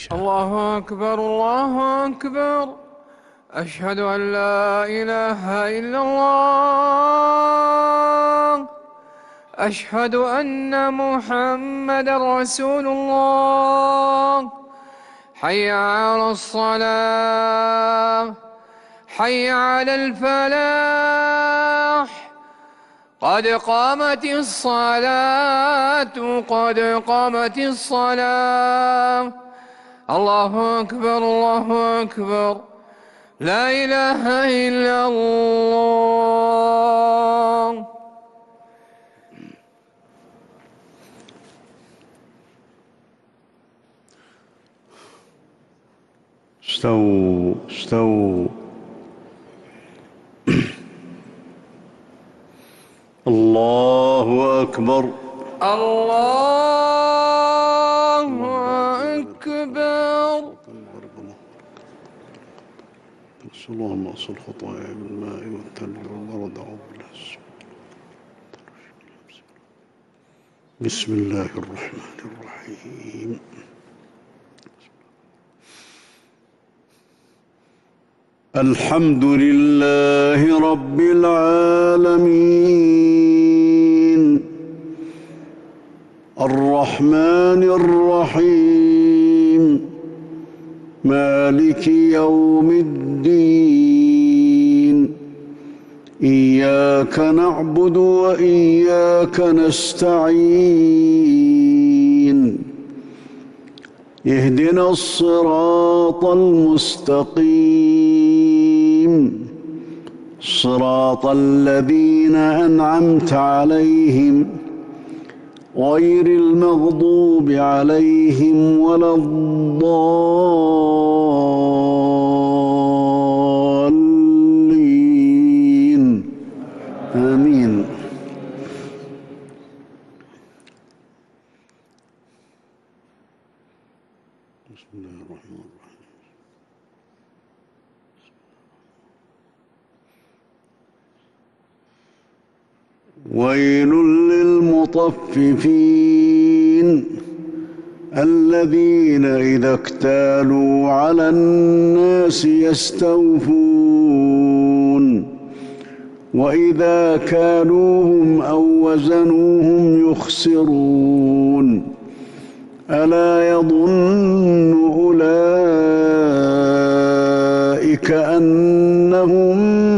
الله أكبر الله أكبر. أشهد أن لا إله إلا الله. أشهد أن محمدا رسول الله. حي على الصلاة، حي على الفلاح. قد قامت الصلاة، قد قامت الصلاة. الله أكبر الله أكبر. لا إله إلا الله. استووا استووا. الله أكبر الله أكبر. اللهم اغسل خطاياي بالماء والثلج والبرد بسم الله الرحمن الرحيم. الحمد لله رب العالمين الرحمن الرحيم مالك يوم الدين. إياك نعبد وإياك نستعين. اهدنا الصراط المستقيم صراط الذين أنعمت عليهم غير المغضوب عليهم ولا الضالين. آمين. بسم الله الرحمن الرحيم. ويل للمطففين الذين إذا اكتالوا على الناس يستوفون وإذا كالوهم أو وزنوهم يخسرون. ألا يظن أولئك أنهم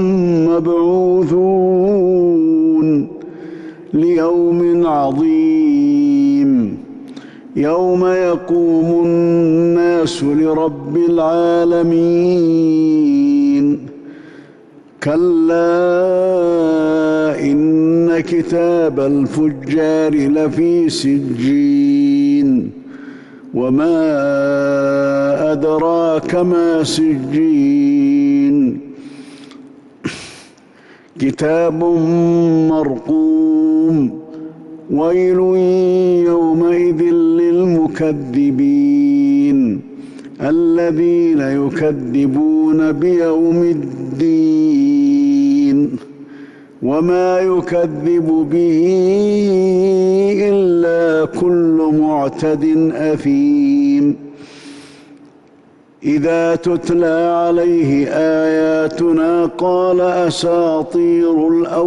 مبعوثون ليوم عظيم يوم يقوم الناس لرب العالمين. كلا إن كتاب الفجار لفي سجين. وما أدراك ما سجين. كتاب مرقوم. ويل يومئذ للمكذبين الذين يكذبون بيوم الدين. وما يكذب به إلا كل معتد أثيم. إذا تتلى عليه آياتنا قال أساطير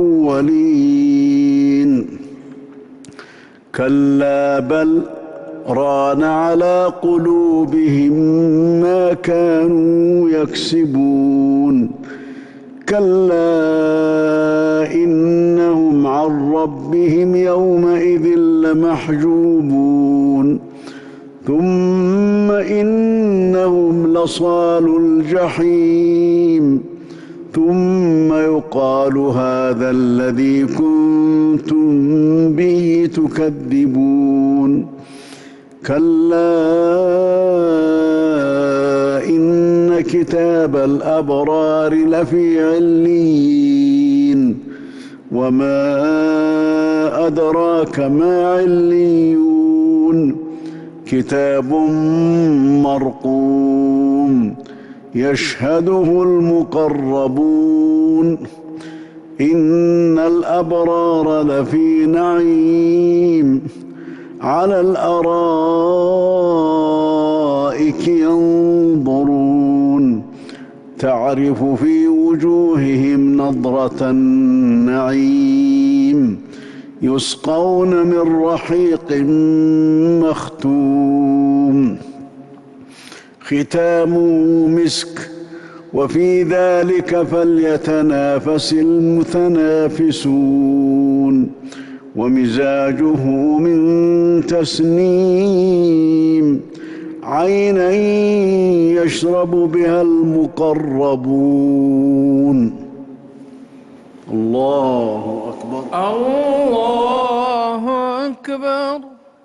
الأولين. كلا بل ران على قلوبهم ما كانوا يكسبون. كلا إنهم عن ربهم يومئذ لمحجوبون. ثم إنهم لصالو الجحيم. ثم يقال هذا الذي كنتم به تكذبون. كلا إن كتاب الأبرار لفي عليين. وما أدراك ما عليون. كتاب مرقوم يشهده المقربون. إن الأبرار لفي نعيم على الأرائك الأرائك ينظرون تعرف في وجوههم نضرة النعيم يسقون من رحيق مختوم ختامه مسك وفي ذلك فليتنافس المتنافسون ومزاجه من تسنيم عينا يشرب بها المقربون الله أكبر الله أكبر.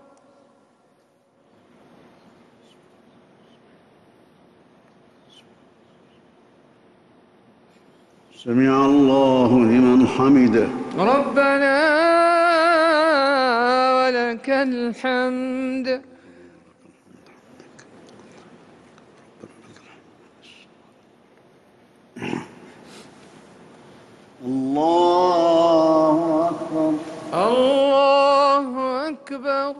سمع الله لمن حمده ربنا ولك الحمد. الله أكبر الله أكبر.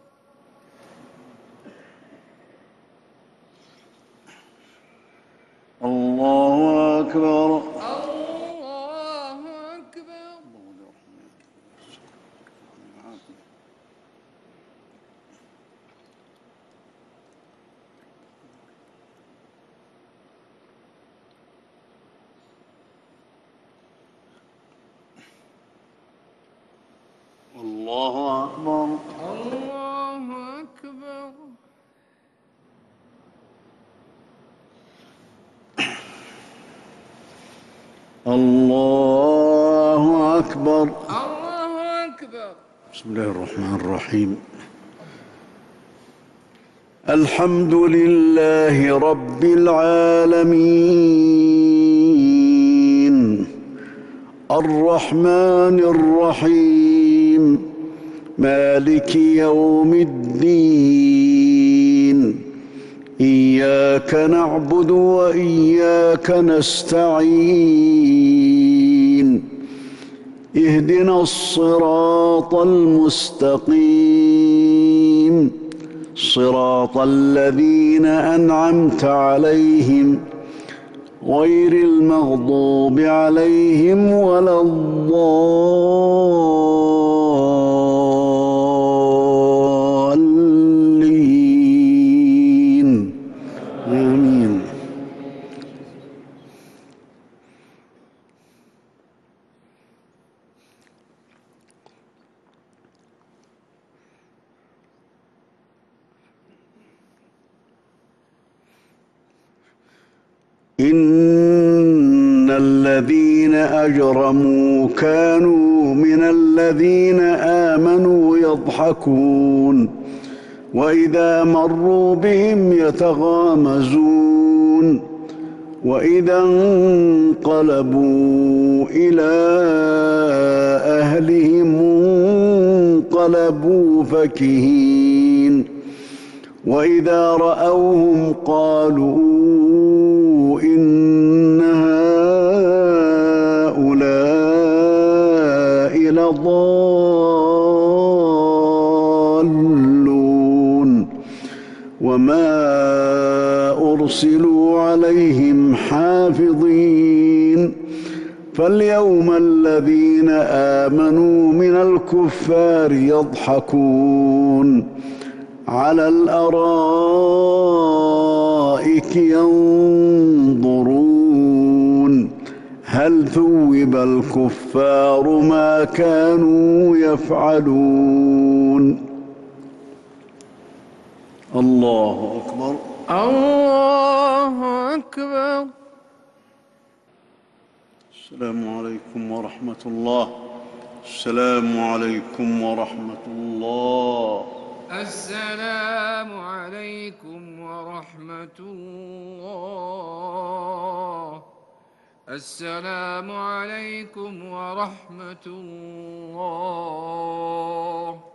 الله أكبر الله أكبر. الله أكبر الله أكبر. الله أكبر. الله أكبر. بسم الله الرحمن الرحيم. الحمد لله رب العالمين الرحمن الرحيم مالك يوم الدين إياك نعبد وإياك نستعين اهدنا الصراط المستقيم صراط الذين أنعمت عليهم غير المغضوب عليهم ولا الضالين آمين. إن الذين أجرموا كانوا من الذين آمنوا يضحكون وإذا مروا بهم يتغامزون وإذا انقلبوا إلى أهلهم انقلبوا فكهين وإذا رأوهم قالوا إن هؤلاء لضالون وما أرسلوا عليهم حافظين فاليوم الذين آمنوا من الكفار يضحكون على الأرائك ينظرون هل ثوب الكفار ما كانوا يفعلون. الله أكبر. الله أكبر. السلام عليكم ورحمة الله. السلام عليكم ورحمة الله. السلام عليكم ورحمة الله. السلام عليكم ورحمة الله.